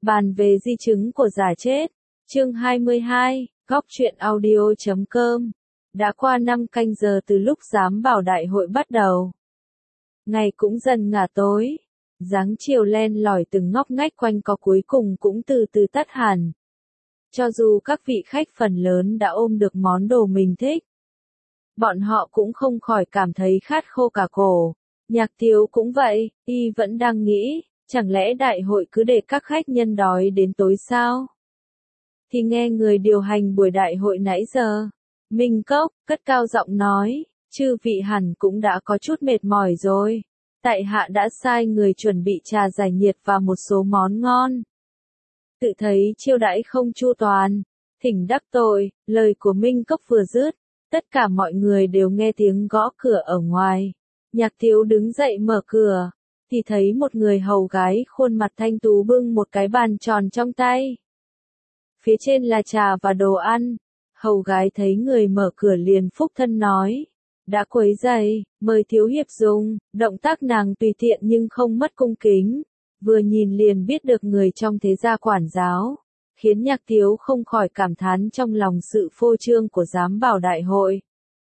Bàn về di chứng của giả chết. Chương 22, Góc truyện audio.com. Đã qua 5 canh giờ từ lúc giám bảo đại hội bắt đầu. Ngày cũng dần ngả tối. Dáng chiều len lỏi từng ngóc ngách quanh co cuối cùng cũng từ từ tắt hẳn. Cho dù các vị khách phần lớn đã ôm được món đồ mình thích, bọn họ cũng không khỏi cảm thấy khát khô cả cổ. Nhạc Tiếu cũng vậy, y vẫn đang nghĩ, chẳng lẽ đại hội cứ để các khách nhân đói đến tối sao? Thì nghe người điều hành buổi đại hội nãy giờ, Minh Cốc, cất cao giọng nói, chư vị hẳn cũng đã có chút mệt mỏi rồi. Tại hạ đã sai người chuẩn bị trà giải nhiệt và một số món ngon. Tự thấy chiêu đãi không chu toàn, thỉnh đắc tội, lời của Minh Cốc vừa dứt, tất cả mọi người đều nghe tiếng gõ cửa ở ngoài. Nhạc Tiếu đứng dậy mở cửa, thì thấy một người hầu gái khuôn mặt thanh tú bưng một cái bàn tròn trong tay. Phía trên là trà và đồ ăn. Hầu gái thấy người mở cửa liền phúc thân nói, đã quấy rầy, mời thiếu hiệp dùng. Động tác nàng tùy tiện nhưng không mất cung kính, vừa nhìn liền biết được người trong thế gia quản giáo, khiến Nhạc Tiếu không khỏi cảm thán trong lòng sự phô trương của giám bảo đại hội.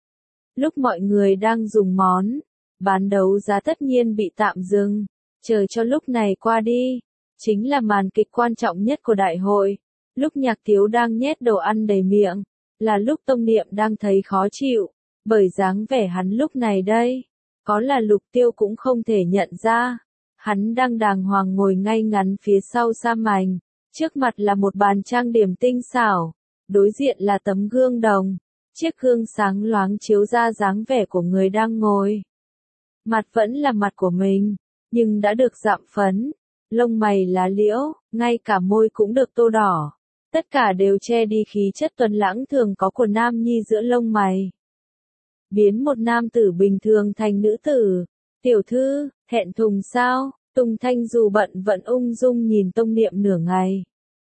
Lúc mọi người đang dùng món, bán đấu giá tất nhiên bị tạm dừng, chờ cho lúc này qua đi, chính là màn kịch quan trọng nhất của đại hội. Lúc Nhạc Tiếu đang nhét đồ ăn đầy miệng, là lúc Tông Niệm đang thấy khó chịu, bởi dáng vẻ hắn lúc này đây, có là Lục Tiêu cũng không thể nhận ra. Hắn đang đàng hoàng ngồi ngay ngắn phía sau sa mảnh, trước mặt là một bàn trang điểm tinh xảo, đối diện là tấm gương đồng, chiếc gương sáng loáng chiếu ra dáng vẻ của người đang ngồi. Mặt vẫn là mặt của mình, nhưng đã được dạm phấn, lông mày lá liễu, ngay cả môi cũng được tô đỏ. Tất cả đều che đi khí chất tuấn lãng thường có của nam nhi giữa lông mày. Biến một nam tử bình thường thành nữ tử. Tiểu thư, thẹn thùng sao? Tùng Thanh dù bận vẫn ung dung nhìn Tông Niệm nửa ngày.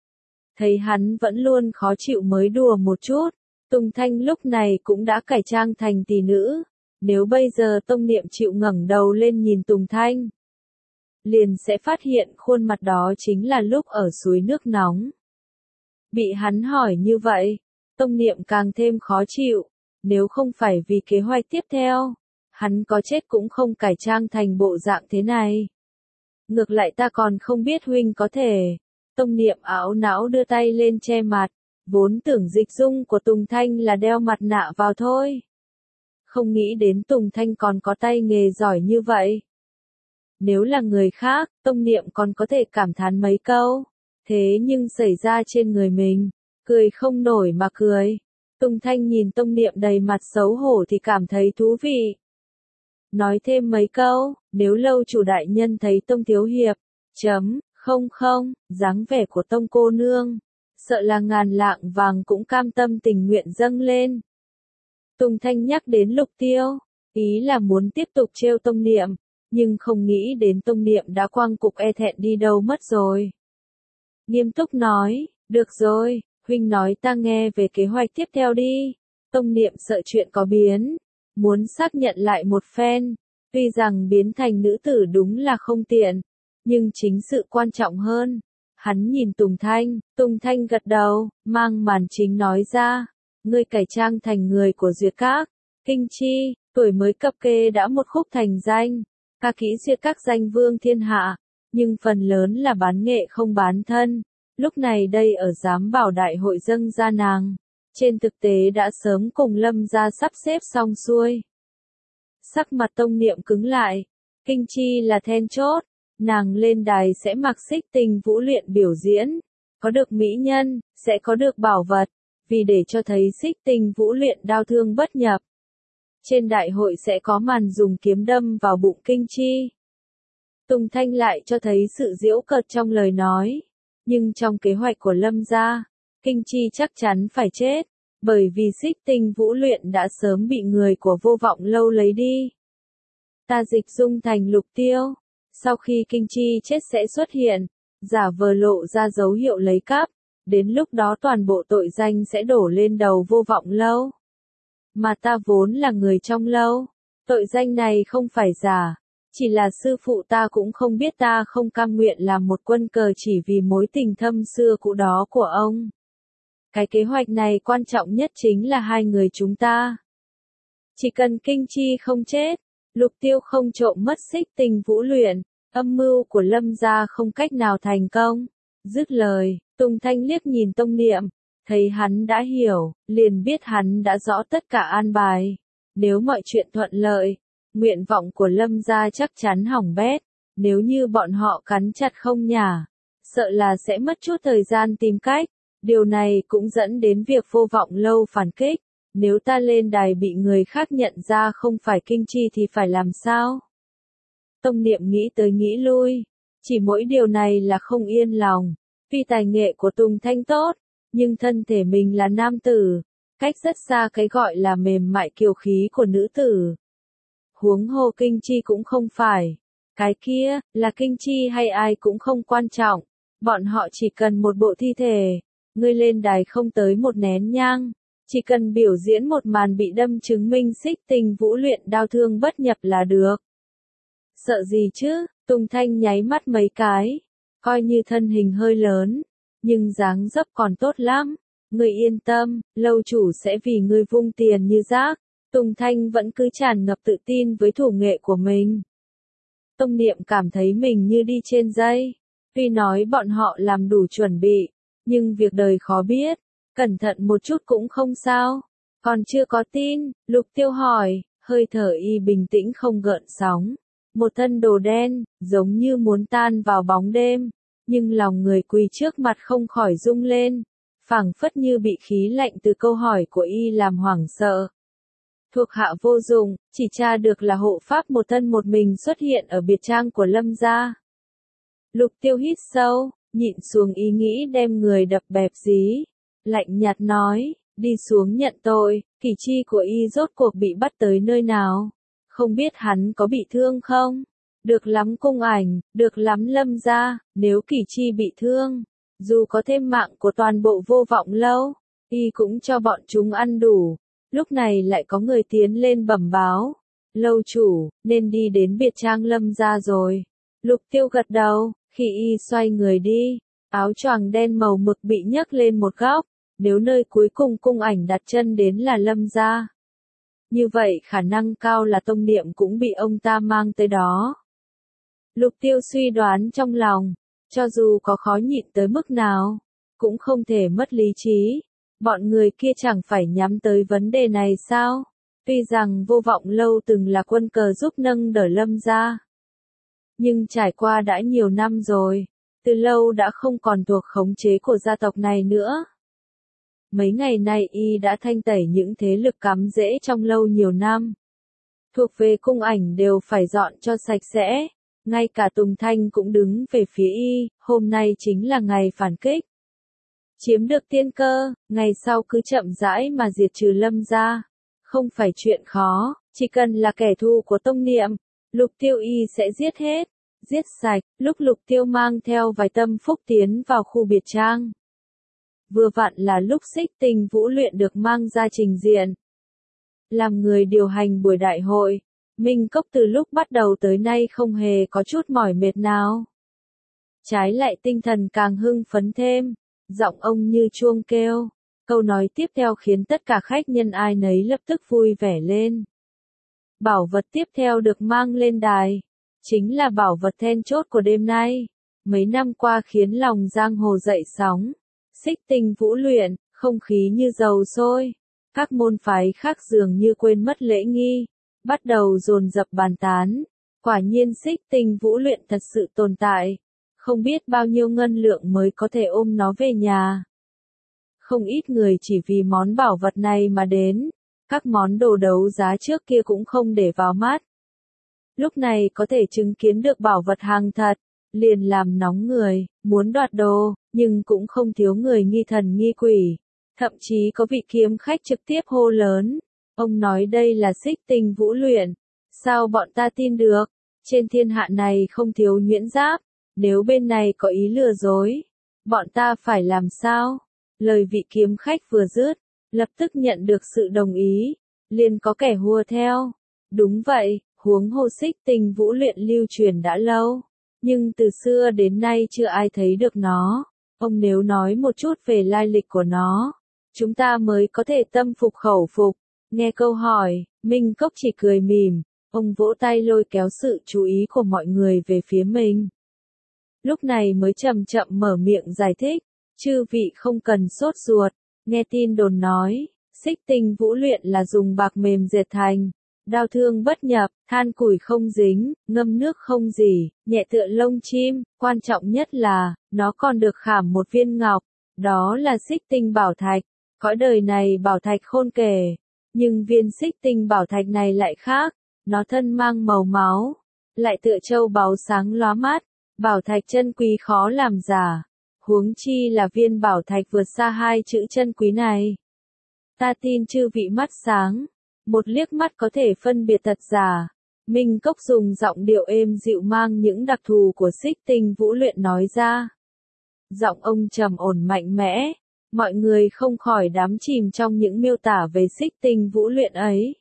Thấy hắn vẫn luôn khó chịu mới đùa một chút. Tùng Thanh lúc này cũng đã cải trang thành tỷ nữ. Nếu bây giờ Tông Niệm chịu ngẩng đầu lên nhìn Tùng Thanh, liền sẽ phát hiện khuôn mặt đó chính là lúc ở suối nước nóng. Bị hắn hỏi như vậy, Tông Niệm càng thêm khó chịu. Nếu không phải vì kế hoạch tiếp theo, hắn có chết cũng không cải trang thành bộ dạng thế này. Ngược lại ta còn không biết huynh có thể. Tông Niệm ảo não đưa tay lên che mặt, vốn tưởng dịch dung của Tùng Thanh là đeo mặt nạ vào thôi. Không nghĩ đến Tùng Thanh còn có tay nghề giỏi như vậy. Nếu là người khác, Tông Niệm còn có thể cảm thán mấy câu. Thế nhưng xảy ra trên người mình, cười không nổi mà cười. Tùng Thanh nhìn Tông Niệm đầy mặt xấu hổ thì cảm thấy thú vị. Nói thêm mấy câu, nếu lâu chủ đại nhân thấy Tông thiếu hiệp, không, dáng vẻ của Tông cô nương, sợ là ngàn lạng vàng cũng cam tâm tình nguyện dâng lên. Tùng Thanh nhắc đến Lục Tiêu, ý là muốn tiếp tục trêu Tông Niệm, nhưng không nghĩ đến Tông Niệm đã quăng cục e thẹn đi đâu mất rồi. Nghiêm túc nói, được rồi, huynh nói ta nghe về kế hoạch tiếp theo đi. Tông Niệm sợ chuyện có biến, muốn xác nhận lại một phen. Tuy rằng biến thành nữ tử đúng là không tiện, nhưng chính sự quan trọng hơn. Hắn nhìn Tùng Thanh gật đầu, mang màn chính nói ra, ngươi cải trang thành người của Duyệt Các, Kinh Chi, tuổi mới cập kê đã một khúc thành danh, ca kỹ Duyệt Các danh vương thiên hạ, nhưng phần lớn là bán nghệ không bán thân. Lúc này đây ở giám bảo đại hội dâng ra nàng, trên thực tế đã sớm cùng Lâm gia sắp xếp xong xuôi. Sắc mặt Tông Niệm cứng lại, Kinh Chi là then chốt, nàng lên đài sẽ mặc xích tinh vũ luyện biểu diễn, có được mỹ nhân, sẽ có được bảo vật, vì để cho thấy xích tinh vũ luyện đao thương bất nhập. Trên đại hội sẽ có màn dùng kiếm đâm vào bụng Kinh Chi. Tùng Thanh lại cho thấy sự giễu cợt trong lời nói. Nhưng trong kế hoạch của Lâm gia, Kinh Chi chắc chắn phải chết, bởi vì xích tinh vũ luyện đã sớm bị người của Vô Vọng Lâu lấy đi. Ta dịch dung thành Lục Tiêu, sau khi Kinh Chi chết sẽ xuất hiện, giả vờ lộ ra dấu hiệu lấy cắp, đến lúc đó toàn bộ tội danh sẽ đổ lên đầu Vô Vọng Lâu. Mà ta vốn là người trong lâu, tội danh này không phải giả, Chỉ là sư phụ ta cũng không biết ta không cam nguyện làm một quân cờ chỉ vì mối tình thâm xưa cũ đó của ông. Cái kế hoạch này quan trọng nhất chính là hai người chúng ta. Chỉ cần Kinh Chi không chết, Lục Tiêu không trộm mất Xích Tinh Vũ Luyện, âm mưu của Lâm gia không cách nào thành công. Dứt lời, Tùng Thanh liếc nhìn Tông Niệm, thấy hắn đã hiểu, liền biết hắn đã rõ tất cả an bài. Nếu mọi chuyện thuận lợi, nguyện vọng của Lâm gia chắc chắn hỏng bét. Nếu như bọn họ cắn chặt không nhả, sợ là sẽ mất chút thời gian tìm cách. Điều này cũng dẫn đến việc Vô Vọng Lâu phản kích. Nếu ta lên đài bị người khác nhận ra không phải Kinh Chi thì phải làm sao? Tông Niệm nghĩ tới nghĩ lui. Chỉ mỗi điều này là không yên lòng. Tuy tài nghệ của Tùng Thanh tốt, nhưng thân thể mình là nam tử. Cách rất xa cái gọi là mềm mại kiều khí của nữ tử. Huống hồ Kinh Chi cũng không phải. Cái kia, là Kinh Chi hay ai cũng không quan trọng. Bọn họ chỉ cần một bộ thi thể. Ngươi lên đài không tới một nén nhang. Chỉ cần biểu diễn một màn bị đâm chứng minh Xích Tinh Vũ Luyện đau thương bất nhập là được. Sợ gì chứ? Tùng Thanh nháy mắt mấy cái. Coi như thân hình hơi lớn. Nhưng dáng dấp còn tốt lắm. Ngươi yên tâm, lâu chủ sẽ vì ngươi vung tiền như rác. Tùng Thanh vẫn cứ tràn ngập tự tin với thủ nghệ của mình. Tông Niệm cảm thấy mình như đi trên dây. Tuy nói bọn họ làm đủ chuẩn bị, nhưng việc đời khó biết. Cẩn thận một chút cũng không sao. Còn chưa có tin, Lục Tiêu hỏi, hơi thở y bình tĩnh không gợn sóng. Một thân đồ đen, giống như muốn tan vào bóng đêm. Nhưng lòng người quỳ trước mặt không khỏi rung lên. Phảng phất như bị khí lạnh từ câu hỏi của y làm hoảng sợ. Thuộc hạ vô dụng, chỉ tra được là hộ pháp một thân một mình xuất hiện ở biệt trang của Lâm gia. Lục Tiêu hít sâu, nhịn xuống ý nghĩ đem người đập bẹp dí. Lạnh nhạt nói, đi xuống nhận tội, kỳ chi của y rốt cuộc bị bắt tới nơi nào? Không biết hắn có bị thương không? Được lắm Cung Ảnh, được lắm Lâm gia, nếu kỳ chi bị thương, dù có thêm mạng của toàn bộ Vô Vọng Lâu, y cũng cho bọn chúng ăn đủ. Lúc này lại có người tiến lên bẩm báo. Lâu chủ, nên đi đến biệt trang Lâm gia rồi. Lục Tiêu gật đầu, khi y xoay người đi, áo choàng đen màu mực bị nhấc lên một góc. Nếu nơi cuối cùng Cung Ảnh đặt chân đến là Lâm gia, như vậy khả năng cao là Tông Niệm cũng bị ông ta mang tới đó. Lục Tiêu suy đoán trong lòng, cho dù có khó nhịn tới mức nào, cũng không thể mất lý trí. Bọn người kia chẳng phải nhắm tới vấn đề này sao? Tuy rằng Vô Vọng Lâu từng là quân cờ giúp nâng đỡ Lâm gia, nhưng trải qua đã nhiều năm rồi, từ lâu đã không còn thuộc khống chế của gia tộc này nữa. Mấy ngày nay y đã thanh tẩy những thế lực cắm rễ trong lâu nhiều năm. Thuộc về Cung Ảnh đều phải dọn cho sạch sẽ. Ngay cả Tùng Thanh cũng đứng về phía y, hôm nay chính là ngày phản kích. Chiếm được tiên cơ, ngày sau cứ chậm rãi mà diệt trừ Lâm gia. Không phải chuyện khó, chỉ cần là kẻ thù của Tông Niệm, Lục Tiêu y sẽ giết hết, giết sạch. Lúc Lục Tiêu mang theo vài tâm phúc tiến vào khu biệt trang, vừa vặn là lúc Xích Tinh Vũ Luyện được mang ra trình diện. Làm người điều hành buổi đại hội, Minh Cốc từ lúc bắt đầu tới nay không hề có chút mỏi mệt nào. Trái lại tinh thần càng hưng phấn thêm, giọng ông như chuông kêu. Câu nói tiếp theo khiến tất cả khách nhân ai nấy lập tức vui vẻ lên. Bảo vật tiếp theo được mang lên đài, chính là bảo vật then chốt của đêm nay. Mấy năm qua khiến lòng giang hồ dậy sóng. Xích Tinh Vũ Luyện, không khí như dầu sôi. Các môn phái khác dường như quên mất lễ nghi, bắt đầu dồn dập bàn tán. Quả nhiên Xích Tinh Vũ Luyện thật sự tồn tại. Không biết bao nhiêu ngân lượng mới có thể ôm nó về nhà. Không ít người chỉ vì món bảo vật này mà đến. Các món đồ đấu giá trước kia cũng không để vào mắt. Lúc này có thể chứng kiến được bảo vật hàng thật, liền làm nóng người, muốn đoạt đồ, nhưng cũng không thiếu người nghi thần nghi quỷ. Thậm chí có vị kiếm khách trực tiếp hô lớn. Ông nói đây là Xích Tinh Vũ Luyện. Sao bọn ta tin được? Trên thiên hạ này không thiếu nhuyễn giáp. Nếu bên này có ý lừa dối, bọn ta phải làm sao? Lời vị kiếm khách vừa dứt, lập tức nhận được sự đồng ý. Liền có kẻ hùa theo. Đúng vậy, Huống hồ xích tinh vũ luyện lưu truyền đã lâu, nhưng từ xưa đến nay chưa ai thấy được nó. Ông nếu nói một chút về lai lịch của nó, chúng ta mới có thể tâm phục khẩu phục. Nghe câu hỏi, Minh Cốc chỉ cười mỉm, ông vỗ tay lôi kéo sự chú ý của mọi người về phía mình. Lúc này mới chậm chậm mở miệng giải thích, chư vị không cần sốt ruột, nghe tin đồn nói, xích tinh vũ luyện là dùng bạc mềm dệt thành, đao thương bất nhập, than củi không dính, ngâm nước không rỉ, nhẹ tựa lông chim, quan trọng nhất là, nó còn được khảm một viên ngọc, đó là xích tinh bảo thạch, cõi đời này bảo thạch khôn kể, nhưng viên xích tinh bảo thạch này lại khác, nó thân mang màu máu, lại tựa châu báu sáng lóa mắt, bảo thạch chân quý khó làm giả, huống chi là viên bảo thạch vượt xa hai chữ chân quý này. Ta tin chư vị mắt sáng, một liếc mắt có thể phân biệt thật giả. Minh Cốc dùng giọng điệu êm dịu mang những đặc thù của xích tinh vũ luyện nói ra. Giọng ông trầm ổn mạnh mẽ, mọi người không khỏi đắm chìm trong những miêu tả về xích tinh vũ luyện ấy.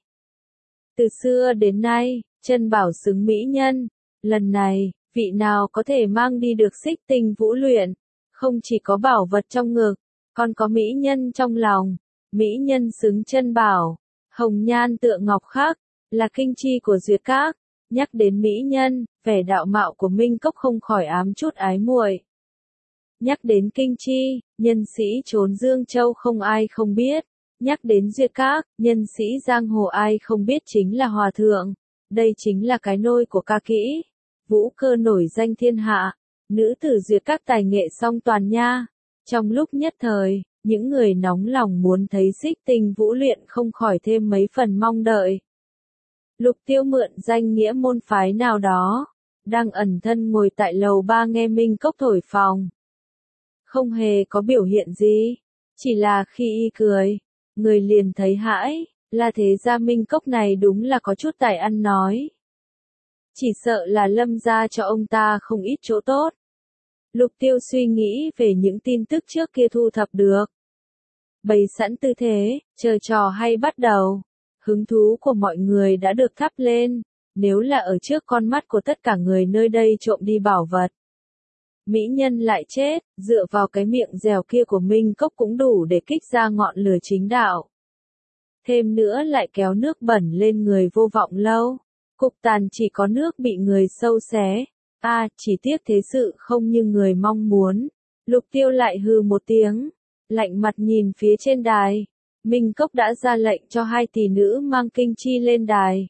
Từ xưa đến nay, chân bảo xứng mỹ nhân, lần này, vị nào có thể mang đi được xích tinh vũ luyện, không chỉ có bảo vật trong ngực, còn có mỹ nhân trong lòng, mỹ nhân xứng chân bảo, hồng nhan tựa ngọc khắc, là kinh chi của duyệt các. Nhắc đến mỹ nhân, vẻ đạo mạo của Minh Cốc không khỏi ám chút ái muội. Nhắc đến kinh chi, nhân sĩ trốn Dương Châu không ai không biết. Nhắc đến duyệt các, nhân sĩ giang hồ ai không biết chính là hòa thượng. Đây chính là cái nôi của ca kỹ. Vũ Cơ nổi danh thiên hạ, nữ tử duyệt các tài nghệ song toàn nha. Trong lúc nhất thời, những người nóng lòng muốn thấy xích tinh vũ luyện không khỏi thêm mấy phần mong đợi. Lục Tiêu mượn danh nghĩa môn phái nào đó, đang ẩn thân ngồi tại lầu 3 nghe Minh Cốc thổi phồng. Không hề có biểu hiện gì, chỉ là khi y cười, người liền thấy hãi, là thế ra Minh Cốc này đúng là có chút tài ăn nói. Chỉ sợ là Lâm gia cho ông ta không ít chỗ tốt. Lục Tiêu suy nghĩ về những tin tức trước kia thu thập được. Bày sẵn tư thế, chờ trò hay bắt đầu. Hứng thú của mọi người đã được thắp lên, nếu là ở trước con mắt của tất cả người nơi đây trộm đi bảo vật. Mỹ nhân lại chết, dựa vào cái miệng dẻo kia của Minh Cốc cũng đủ để kích ra ngọn lửa chính đạo. Thêm nữa lại kéo nước bẩn lên người Vô Vọng Lâu. Cục tàn chỉ có nước bị người sâu xé. Chỉ tiếc thế sự không như người mong muốn. Lục Tiêu lại hừ một tiếng, lạnh mặt nhìn phía trên đài. Minh Cốc đã ra lệnh cho hai tỷ nữ mang kinh chi lên đài.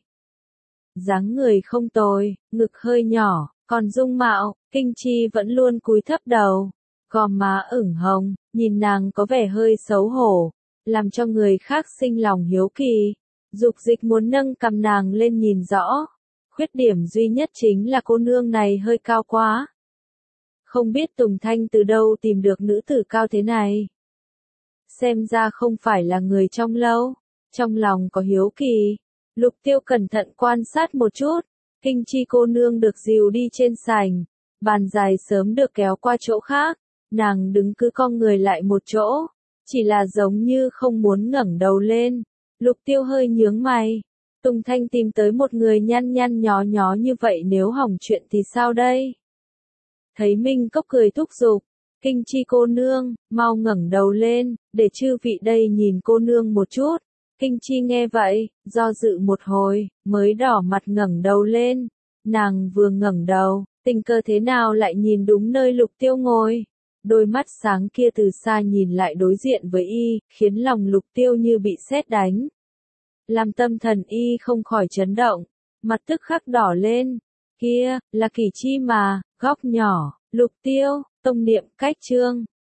Dáng người không tồi, ngực hơi nhỏ, còn dung mạo, kinh chi vẫn luôn cúi thấp đầu. Gò má ửng hồng, nhìn nàng có vẻ hơi xấu hổ, làm cho người khác sinh lòng hiếu kỳ. Dục dịch muốn nâng cầm nàng lên nhìn rõ. Khuyết điểm duy nhất chính là cô nương này hơi cao quá. Không biết Tùng Thanh từ đâu tìm được nữ tử cao thế này. Xem ra không phải là người trong lâu. Trong lòng có hiếu kỳ. Lục Tiêu cẩn thận quan sát một chút. Kinh chi cô nương được dìu đi trên sảnh. Bàn dài sớm được kéo qua chỗ khác. Nàng đứng cứ cong người lại một chỗ. Chỉ là giống như không muốn ngẩng đầu lên. Lục Tiêu hơi nhướng mày. Tùng Thanh tìm tới một người nhăn nhăn nhó nhó như vậy nếu hỏng chuyện thì sao đây? Thấy Minh Cốc cười thúc giục. Kinh chi cô nương, mau ngẩng đầu lên, để chư vị đây nhìn cô nương một chút. Kinh chi nghe vậy, do dự một hồi, mới đỏ mặt ngẩng đầu lên. Nàng vừa ngẩng đầu, tình cờ thế nào lại nhìn đúng nơi Lục Tiêu ngồi. Đôi mắt sáng kia từ xa nhìn lại đối diện với y, khiến lòng Lục Tiêu như bị sét đánh. Làm tâm thần y không khỏi chấn động, mặt tức khắc đỏ lên. Kia, là Kỳ Chi mà, góc nhỏ, Lục Tiêu, tông niệm cách chương.